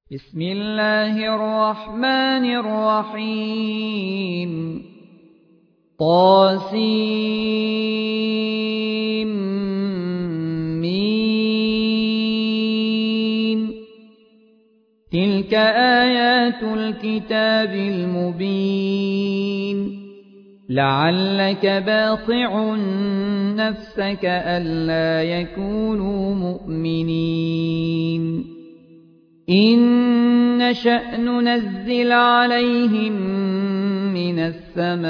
بسم الله الرحمن الرحيم طاسيم تلك آيات الكتاب المبين لعلك باخع نفسك ألا يكونوا مؤمنين إن نشأ ننزل عليهم من السماء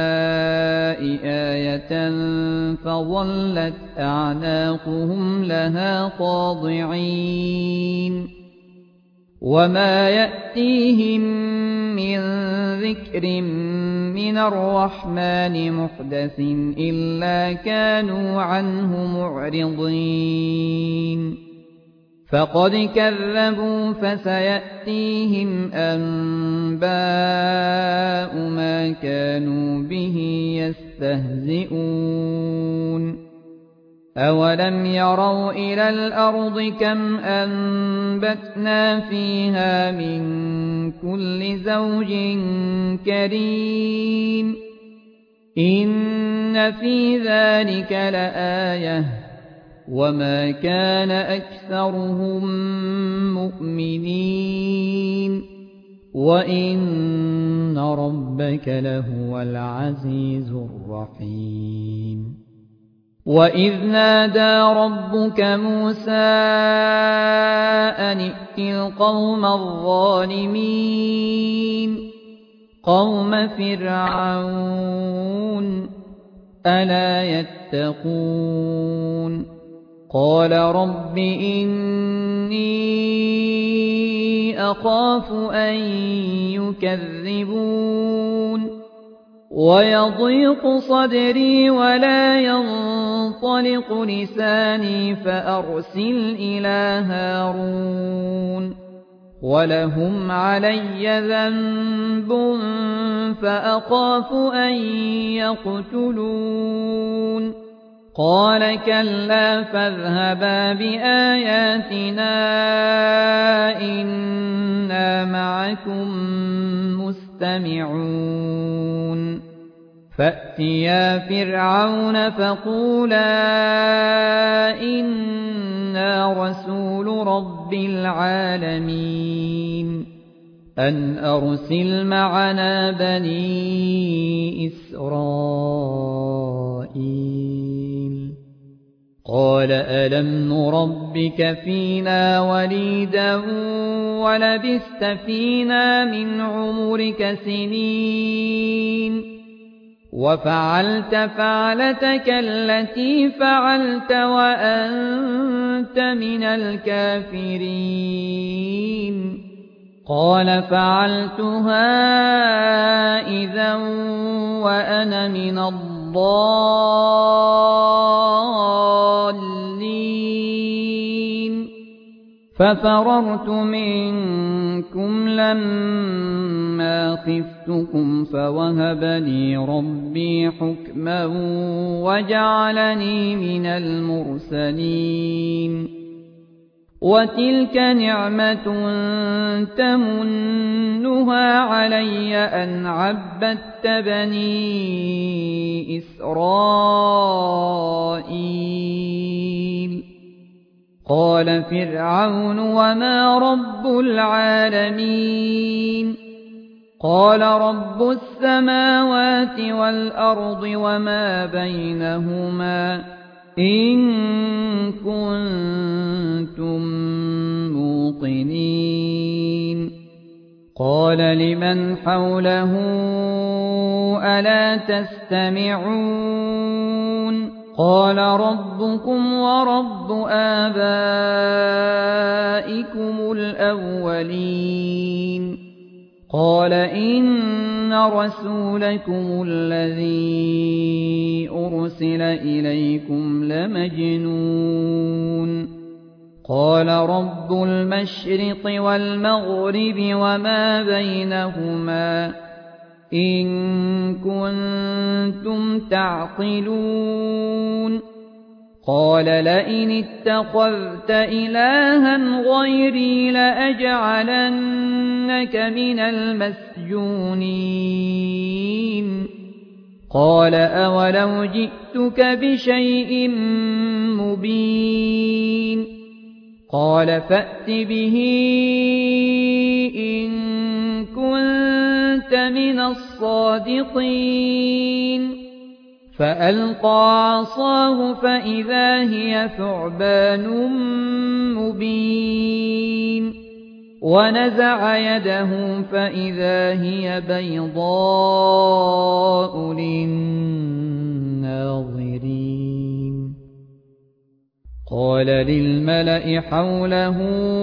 آية فظلت أعناقهم لها خاضعين وما يأتيهم من ذكر من الرحمن محدث إلا كانوا عنه معرضين فقد كذبوا فسيأتيهم أنباء ما كانوا به يستهزئون أولم يروا إلى الأرض كم أنبتنا فيها من كل زوج كريم إن في ذلك لآية وما كان أكثرهم مؤمنين وإن ربك لهو العزيز الرحيم وإذ نادى ربك موسى أن ائت القوم الظالمين قوم فرعون ألا يتقون قال رب إني أخاف أن يكذبون ويضيق صدري ولا ينطلق لساني فأرسل إلى هارون ولهم علي ذنب فأخاف أن يقتلون قال كلا فاذهبا بآياتنا إنا معكم مستمعون فأتيا فرعون فقولا إنا رسول رب العالمين أن أرسل معنا بني إسرائيل قال ألم نربك فينا وليدا ولبثت فينا من عمرك سنين وفعلت فعلتك التي فعلت وأنت من الكافرين قال فعلتها إذا وأنا من الضالين ففررت منكم لما خفتكم فوهب لي ربي حكما وجعلني من المرسلين وتلك نعمة تمنها علي أن عبدت بني إسرائيل قال فرعون وما رب العالمين قال رب السماوات والأرض وما بينهما إن كنتم موقنين قال لمن حوله ألا تستمعون قال ربكم ورب آبائكم الأولين قال إن رسولكم الذي أرسل إليكم لمجنون قال رب المشرق والمغرب وما بينهما إن كنتم تعقلون قال لئن اتخذت إلها غيري لأجعلنك من المسجونين قال أولو جئتك بشيء مبين قال فأت به إن كنت من الصادقين فألقى عصاه فإذا هي ثعبان مبين ونزع يده فإذا هي بيضاء للناظرين قال للملأ حوله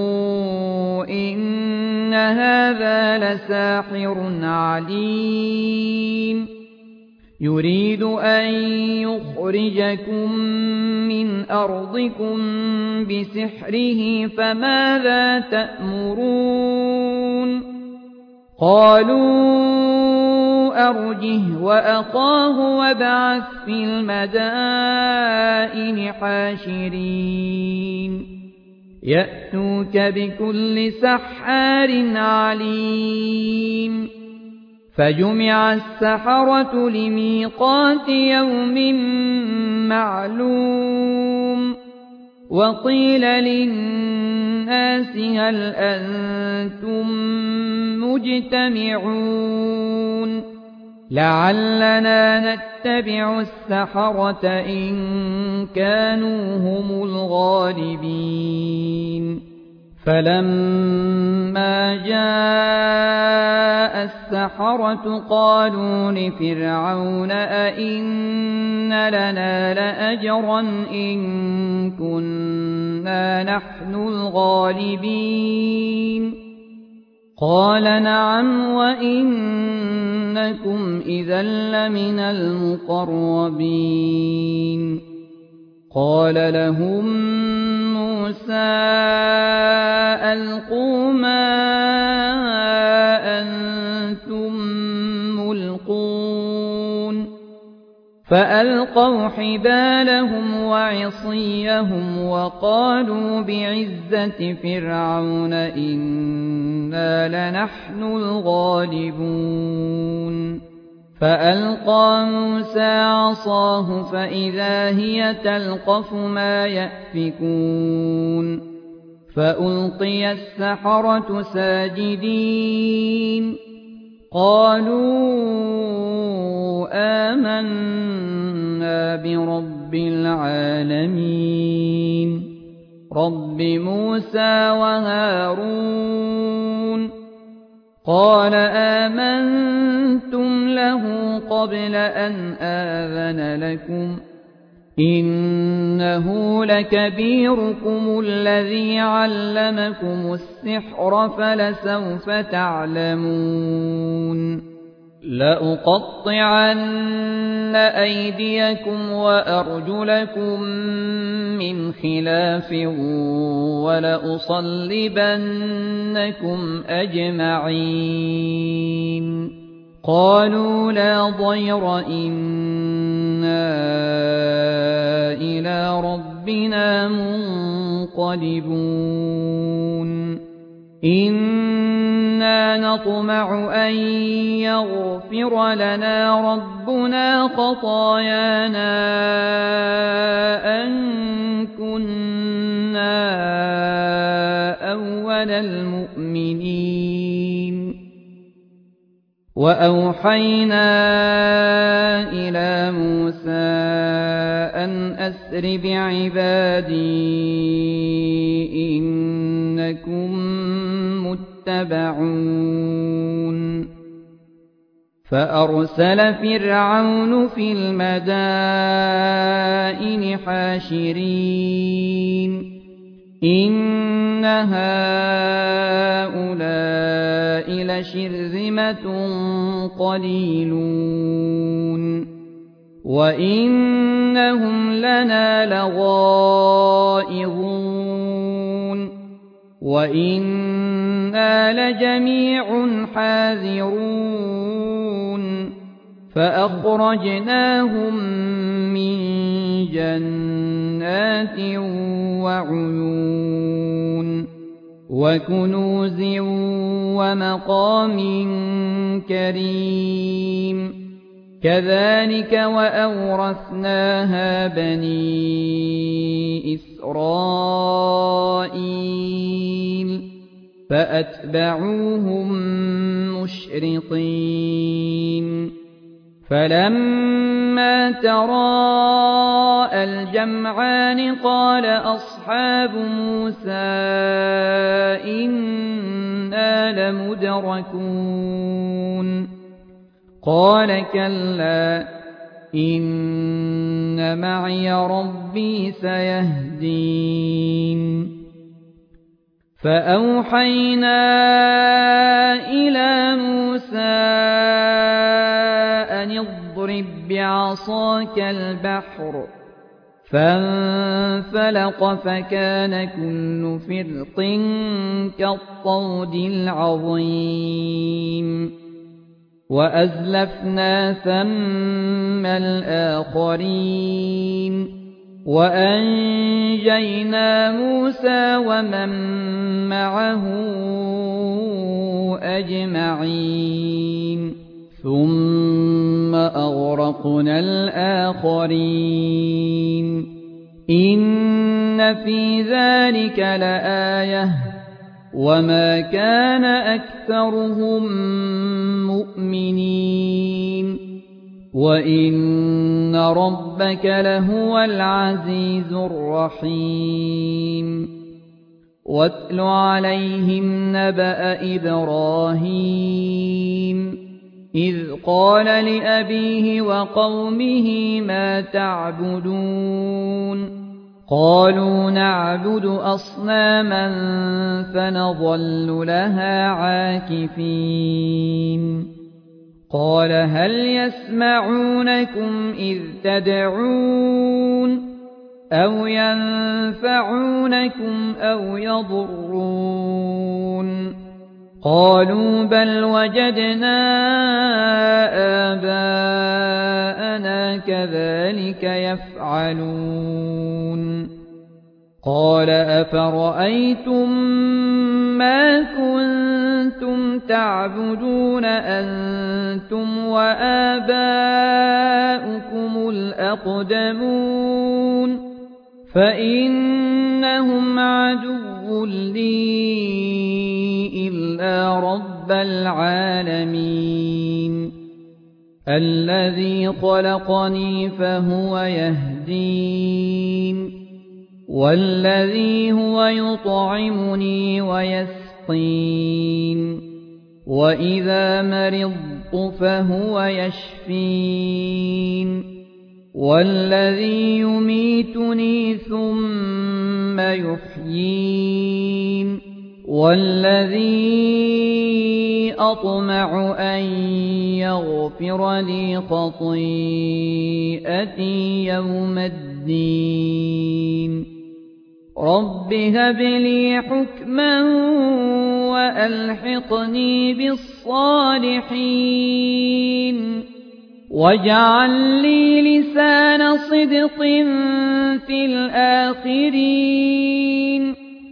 إن هذا لساحر عليم يريد أن يخرجكم من أرضكم بسحره فماذا تأمرون قالوا أرجه وأخاه وابعث في المدائن حاشرين يأتوك بكل سحار عليم فجمع السحرة لميقات يوم معلوم وقيل للناس هل أنتم مجتمعون لعلنا نتبع السحرة إن كانوا هم الغالبين فلما جاء السحرة قالوا لفرعون أئن لنا لأجرا إن كنا نحن الغالبين قال نعم وإنكم إذا لمن المقربين قال لهم موسى ألقوا ما أنتم ملقون فألقوا حبالهم وعصيهم وقالوا بعزة فرعون إنا لنحن الغالبون فألقى موسى عصاه فإذا هي تلقف ما يأفكون فألقي السحرة ساجدين قالوا آمنا برب العالمين رب موسى وهارون قال آمنتم له قبل أن آذن لكم إنه لكبيركم الذي علمكم السحر فلسوف تعلمون لأقطعن أيديكم وأرجلكم من خلاف ولأصلبنكم أجمعين قالوا لا ضير إنا إلى ربنا منقلبون إنا نطمع أن يغفر لنا ربنا خطايانا أن كنا أول المؤمنين وأوحينا إلى موسى أن أسر بعبادي إنكم متبعون فأرسل فرعون في المدائن حاشرين إن هؤلاء لشرذمة قليلون وإنهم لنا لغائظون وإنا لجميع حاذرون فأخرجناهم من جنات وعيون وكنوز ومقام كريم كذلك وأورثناها بني إسرائيل فأتبعوهم مشرقين فلما تراءى الجمعان قال أصحاب موسى إنا لمدركون قال كلا إن معي ربي سيهدين فأوحينا إلى موسى أن اضرب بعصاك البحر فانفلق فكان كل فرق كالطود العظيم وأزلفنا ثم الآخرين وأنجينا موسى ومن معه أجمعين ثم أغرقنا الآخرين إن في ذلك لآية وما كان أكثرهم مؤمنين وإن ربك لهو العزيز الرحيم واتل عليهم نبأ إبراهيم إذ قال لأبيه وقومه ما تعبدون قالوا نعبد أصناما فنظل لها عاكفين قال هل يسمعونكم إذ تدعون أو ينفعونكم أو يضرون قالوا بل وجدنا آباءنا كذلك يفعلون قال أفرأيتم ما كنتم تعبدون أنتم وآباؤكم الأقدمون فإنهم عدو لي إلا رب العالمين الذي خلقني فهو يهدين والذي هو يطعمني ويسقين وإذا مرضت فهو يشفين والذي يميتني ثم يحيين والذي أطمع أن يغفر لي خطيئتي يوم الدين رب هب لي حكما وألحقني بالصالحين واجعل لي لسان صدق في الآخرين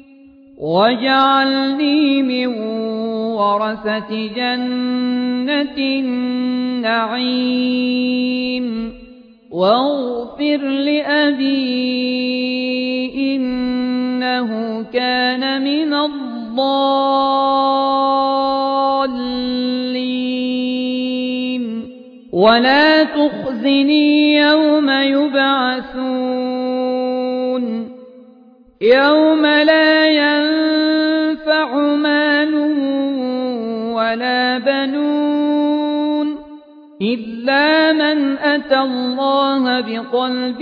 واجعلني من ورثة جنة النعيم واغفر لأبي إنه كان من الضالين ولا تخزني يوم يبعثون يوم لا ينفع مال ولا بنون إلا من أتى الله بقلب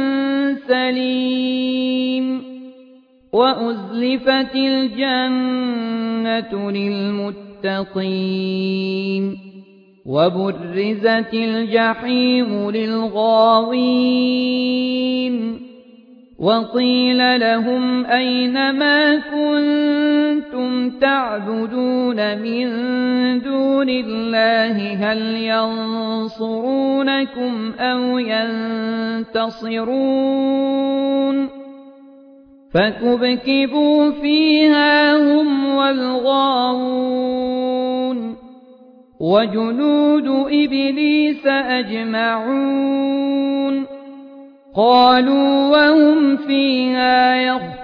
سليم وأزلفت الجنة للمتقين وبرزت الجحيم للغاوين وقيل لهم أين ما كنتم كنتم تعبدون من دون الله هل ينصرونكم أو ينتصرون فكبكبوا فيها هم والغاوون وجنود إبليس أجمعون قالوا وهم فيها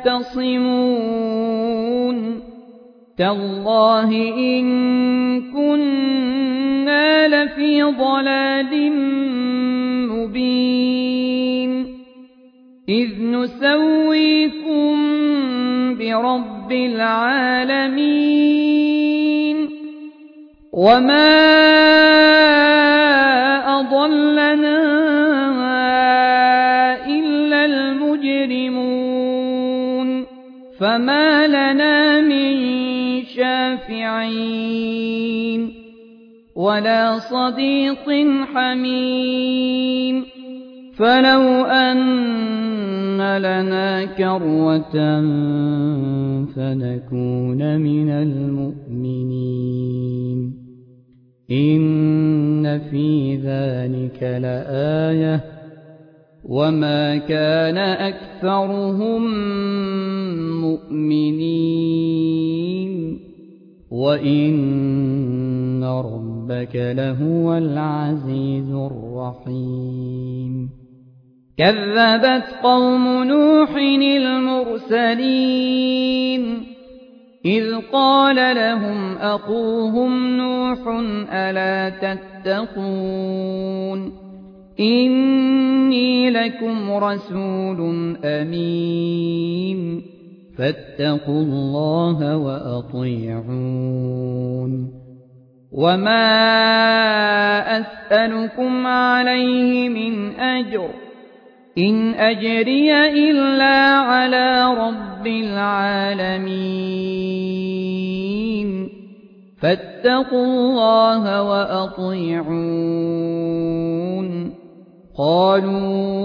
يختصمون تالله إن كنا لفي ضلال مبين إذ نسويكم برب العالمين وما أضلنا إلا المجرمون فما لنا من شافعين ولا صديق حميم فلو أن لنا كروة فنكون من المؤمنين إن في ذلك لآية وما كان أكثرهم مؤمنين وإن ربك لهو العزيز الرحيم كذبت قوم نوح المرسلين إذ قال لهم أخوهم نوح ألا تتقون إني لكم رسول أمين فاتقوا الله وأطيعون وما أسألكم عليه من أجر إن أجري إلا على رب العالمين فاتقوا الله وأطيعون قالوا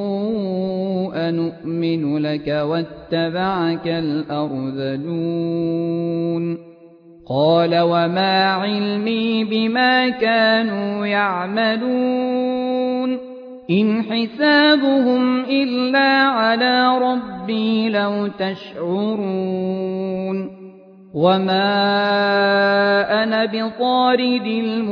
أنؤمن لك واتبعك الأرذلون قال وما علمي بما كانوا يعملون إن حسابهم إلا على ربي لو تشعرون وما أنا بطارد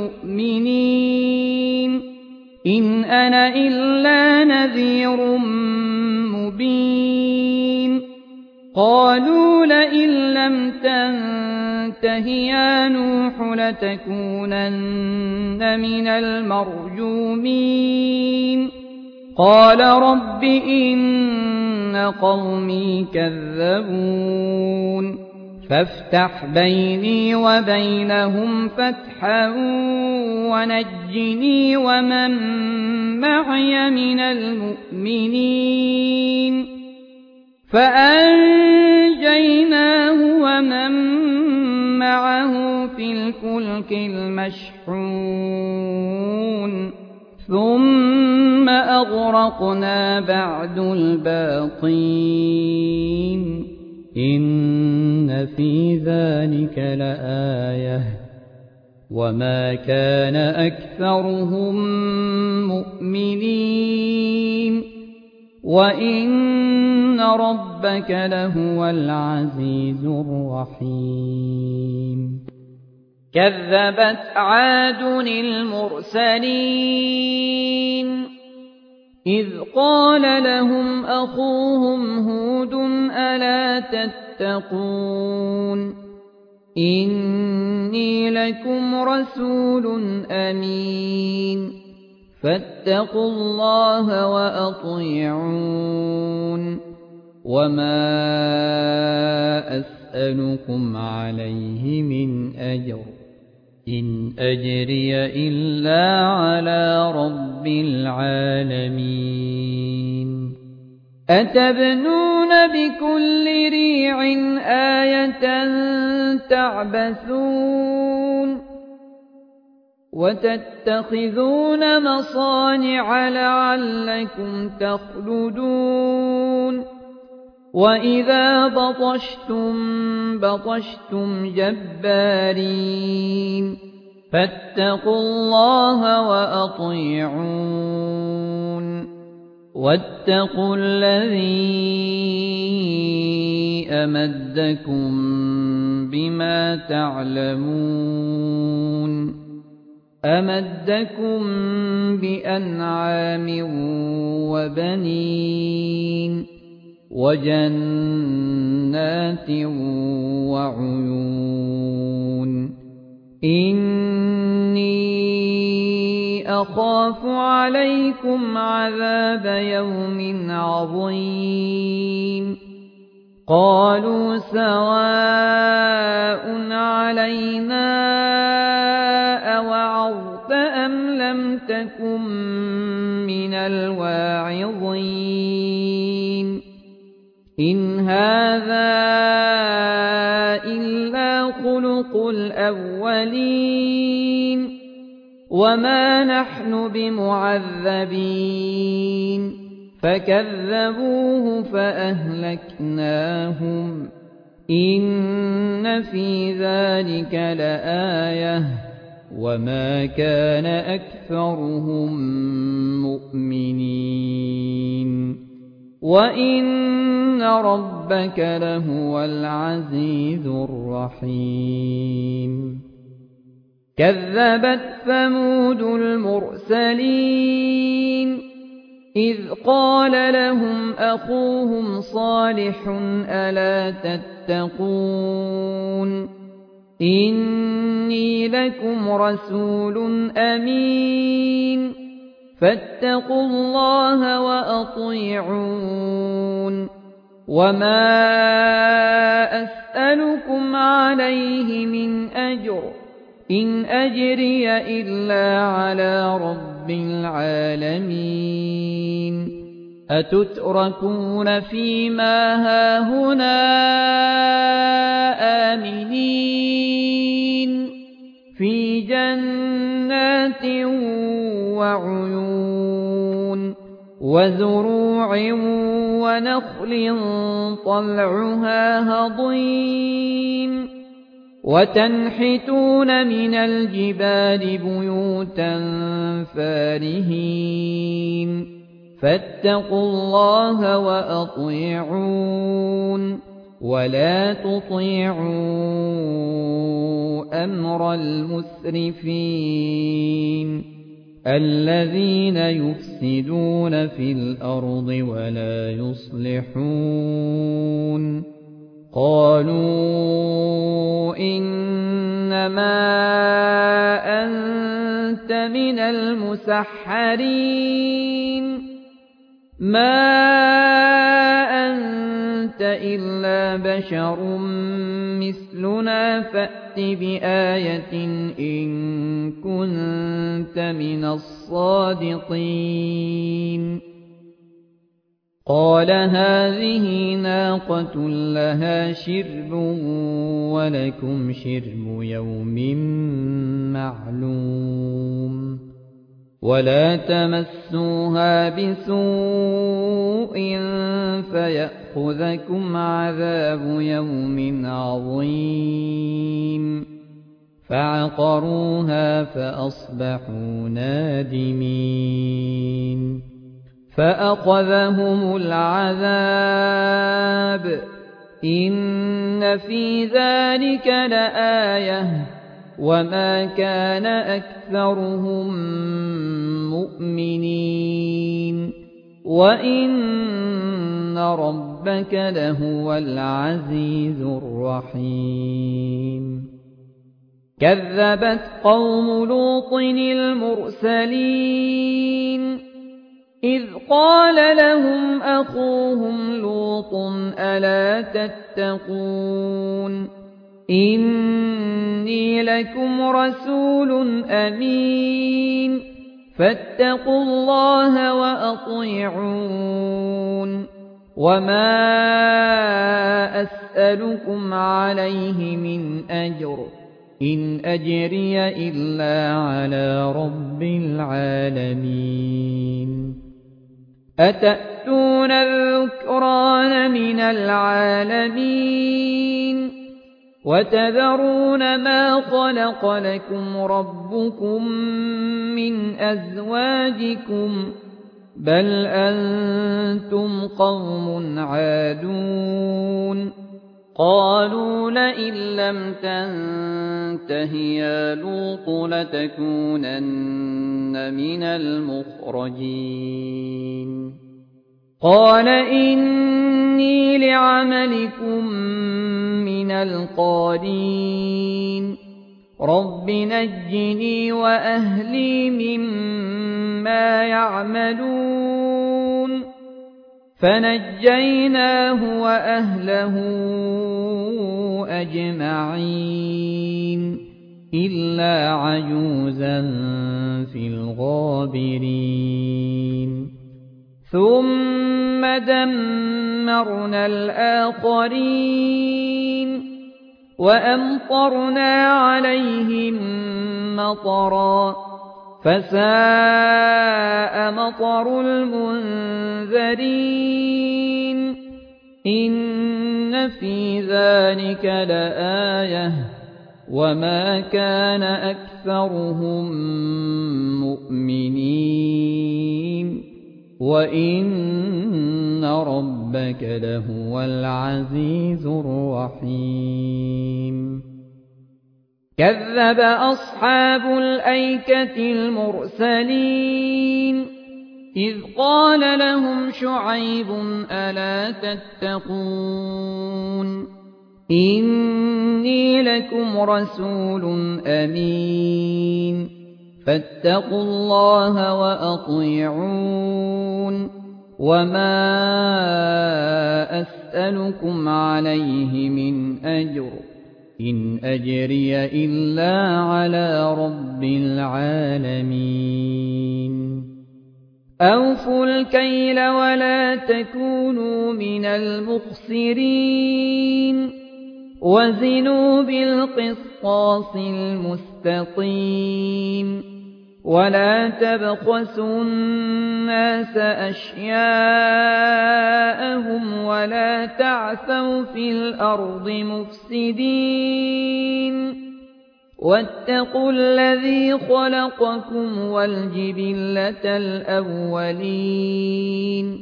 المؤمنين إن أنا إلا نذير مبين قالوا لئن لم تنته يا نوح لتكونن من المرجومين قال رب إن قومي كذبون فافتح بيني وبينهم فتحا ونجني ومن معي من المؤمنين فأنجيناه ومن معه في الفلك المشحون ثم أغرقنا بعد الباقين إن في ذلك لآية وما كان أكثرهم مؤمنين وإن ربك لهو العزيز الرحيم كذبت عاد المرسلين إذ قال لهم أخوهم هود ألا تتقون إني لكم رسول أمين فاتقوا الله وأطيعون وما أسألكم عليه من أجر إن أجري إلا على رب العالمين أتبنون بكل ريع آية تعبثون وتتخذون مصانع لعلكم تخلدون وَإِذَا بَطَشْتُم بَطَشْتُمْ جَبَّارِينَ فَاتَّقُوا اللَّهَ وَأَطِيعُونِ وَاتَّقُوا الَّذِي أَمَدَّكُم بِمَا تَعْلَمُونَ أَمَدَّكُم بِأَنْعَامٍ وَبَنِينَ وَجَنَّاتٍ وَعُيُونٍ إِنِّي أَخَافُ عَلَيْكُمْ عَذَابَ يَوْمٍ عَظِيمٍ قَالُوا سَوَاءٌ عَلَيْنَا أَوَعَظْتَ أَمْ لَمْ تَكُن مِّنَ الْوَاعِظِينَ إِنْ هَٰذَا إِلَّا خُلُقُ الْأَوَّلِينَ وَمَا نَحْنُ بِمُعَذَّبِينَ فَكَذَّبُوهُ فَأَهْلَكْنَاهُمْ إِنَّ فِي ذَلِكَ لَآيَةً وَمَا كَانَ أَكْثَرُهُم مُّؤْمِنِينَ وَإِنَّ رَبَّكَ لَهُوَ الْعَزِيزُ الرَّحِيمُ كَذَّبَتْ ثَمُودُ الْمُرْسَلِينَ إِذْ قَالَ لَهُمْ أَخُوهُمْ صَالِحٌ أَلَا تَتَّقُونَ إِنِّي لَكُمْ رَسُولٌ أَمِينٌ فَاتَّقُوا اللَّهَ وَأَطِيعُونِ وَمَا أَسْأَلُكُمْ عَلَيْهِ مِنْ أَجْرٍ إِنْ أَجْرِيَ إِلَّا عَلَى رَبِّ الْعَالَمِينَ أَتُتْرَكُونَ فِيمَا هَاهُنَا آمِنِينَ فِي جَنَّاتٍ وَعُيُونٍ وَزُرُوعٍ وَنَخْلٍ طَلْعُهَا هَضِيمٌ وَتَنْحِتُونَ مِنَ الْجِبَالِ بُيُوتًا فَارِهِينَ فَاتَّقُوا اللَّهَ وَأَطِيعُونِ وَلَا تُطِيعُوا أَمْرَ الْمُسْرِفِينَ الَّذِينَ يُفْسِدُونَ فِي الْأَرْضِ وَلَا يُصْلِحُونَ قَالُوا إِنَّمَا أَنتَ مِنَ الْمُسَحَّرِينَ مَا أَنتَ إِلَّا بَشَرٌ مِثْلُنَا فَأْتِ بِآيَةٍ إِن كُنتَ مِنَ الصَّادِقِينَ قَالَ هَٰذِهِ نَاقَةٌ لَّهَا شِرْبٌ وَلَكُمْ شِرْبُ يَوْمٍ مَّعْلُومٍ وَلَا تَمَسُّوهَا بِسُوءٍ فَيَأْخُذَكُمْ عَذَابُ يَوْمٍ عَظِيمٍ فَعَقَرُوهَا فَأَصْبَحُوا نَادِمِينَ فَأَخَذَهُمُ الْعَذَابُ إِنَّ فِي ذَلِكَ لَآيَةً وَمَا كَانَ أَكْثَرُهُم مُّؤْمِنِينَ وَإِنَّ رَبَّكَ لَهُوَ الْعَزِيزُ الرَّحِيمُ كَذَّبَتْ قَوْمُ لُوطٍ الْمُرْسَلِينَ إِذْ قَالَ لَهُمْ أَخُوهُمْ لُوطٌ أَلَا تَتَّقُونَ إِنِّي لَكُمْ رَسُولٌ أَمِينٌ فَاتَّقُوا اللَّهَ وَأَطِيعُونِ وَمَا أَسْأَلُكُمْ عَلَيْهِ مِنْ أَجْرٍ إِنْ أَجْرِيَ إِلَّا عَلَى رَبِّ الْعَالَمِينَ أتأتون الذكران من العالمين وتذرون ما خلق لكم ربكم من أزواجكم بل أنتم قوم عادون قالوا لئن لم تنته يا لوط لتكونن من المخرجين قال إني لعملكم من القالين رب نجني وأهلي مما يعملون فنجيناه وأهله أجمعين إلا عجوزا في الغابرين ثم دمرنا الآخرين وأمطرنا عليهم مطرا فساء مطر المنذرين إن في ذلك لآية وما كان أكثرهم مؤمنين وإن ربك لهو العزيز الرحيم كذب أصحاب الأيكة المرسلين إذ قال لهم شعيب ألا تتقون إني لكم رسول أمين فاتقوا الله وأطيعون وما أسألكم عليه من أجر إن أجري إلا على رب العالمين أوفوا الكيل ولا تكونوا من المخسرين وزنوا بالقسطاس المستقيم ولا تبخسوا الناس أشياءهم ولا تعثوا في الأرض مفسدين واتقوا الذي خلقكم والجبلة الأولين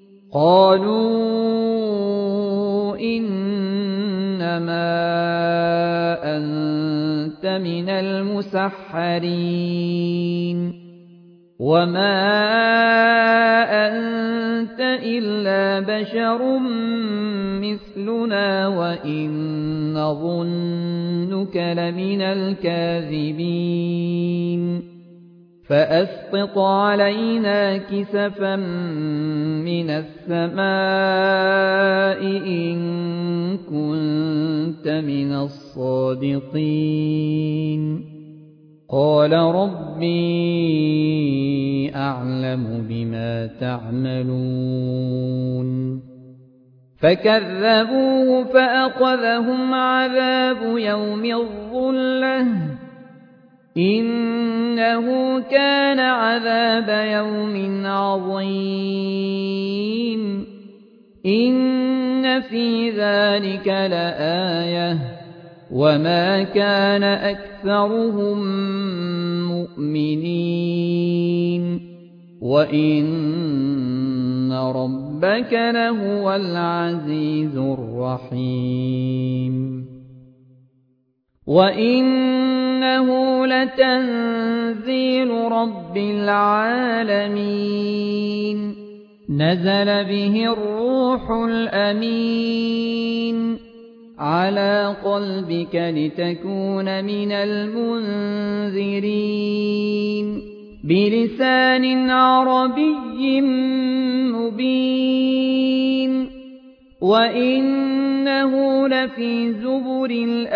قالوا إنما أنت من المسحرين وما أنت إلا بشر مثلنا وإن نظنك لمن الكاذبين فأسقط علينا كسفا من السماء إن كنت من الصادقين قال ربي أعلم بما تعملون فكذبوه فأخذهم عذاب يوم الظلة إنه كان عذاب يوم عظيم إن في ذلك لآية وما كان أكثرهم مؤمنين وإن ربك لهو العزيز الرحيم وإنه لتنزيل رب العالمين نزل به الروح الأمين على قلبك لتكون من المنذرين بلسان عربي مبين وإنه لفي زبر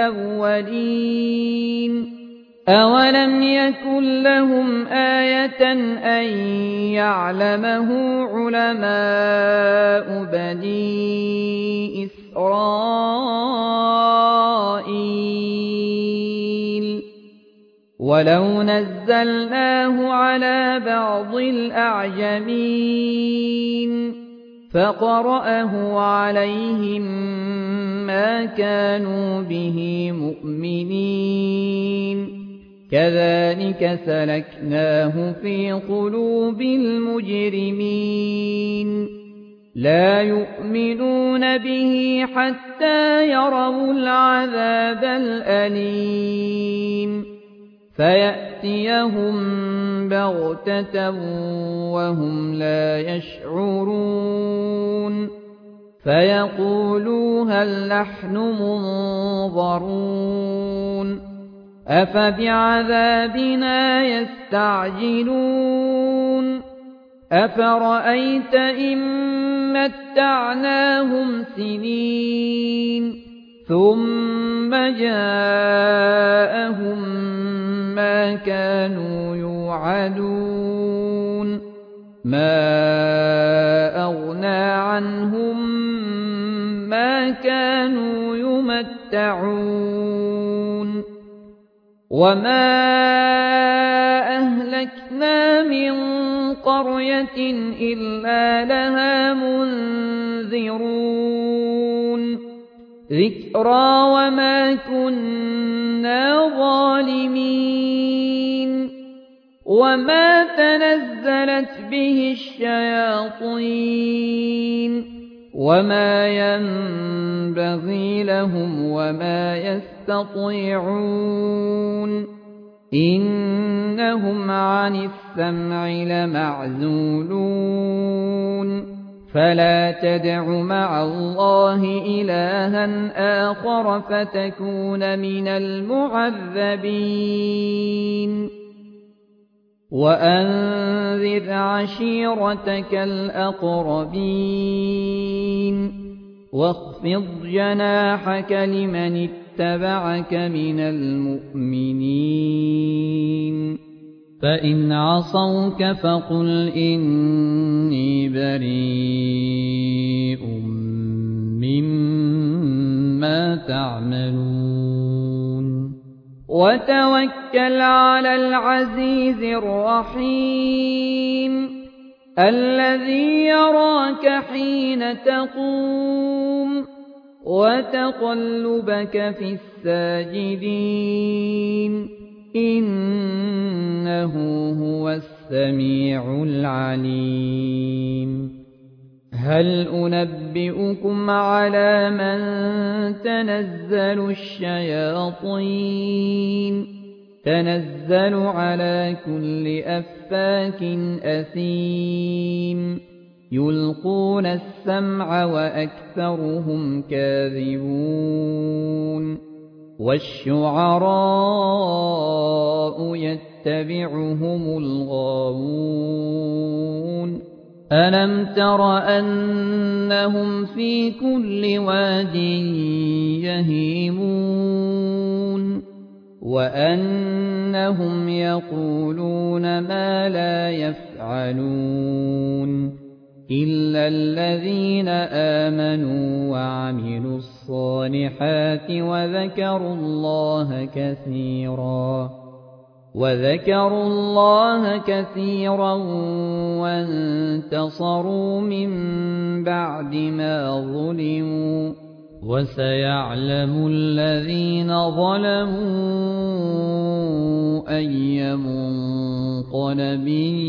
الأولين أولم يكن لهم آية أن يعلمه علماء بني إسرائيل ولو نزلناه على بعض الأعجمين فقرأه عليهم ما كانوا به مؤمنين كذلك سلكناه في قلوب المجرمين لا يؤمنون به حتى يروا العذاب الأليم فيأتيهم بغتة وهم لا يشعرون فيقولوا هل نحن منظرون أفبعذابنا يستعجلون أفرأيت إن متعناهم سنين ثم جاءهم ما كانوا يوعدون ما أغنى عنهم ما كانوا يمتعون وما أهلكنا من قرية إلا لها منذرون ذكرى وما كنا ظالمين وما تنزلت به الشياطين وما ينبغي لهم وما يستطيعون إنهم عن السمع لمعزولون فلا تدع مع الله إلها آخر فتكون من المعذبين وأنذر عشيرتك الأقربين واخفض جناحك لمن اتبعك من المؤمنين فإن عصوك فقل إني بريء مما تعملون وتوكل على العزيز الرحيم الذي يراك حين تقوم وتقلبك في الساجدين إنه هو السميع العليم هل أنبئكم على من تنزل الشياطين تنزل على كل أفاك أثيم يلقون السمع وأكثرهم كاذبون والشعراء يتبعهم الغاوون ألم تر أنهم في كل واد يهيمون وأنهم يقولون ما لا يفعلون إلا الذين آمنوا وعملوا الصالحات وذكروا الله كثيرا وانتصروا من بعد ما ظلموا وسيعلم الذين ظلموا أي منقلب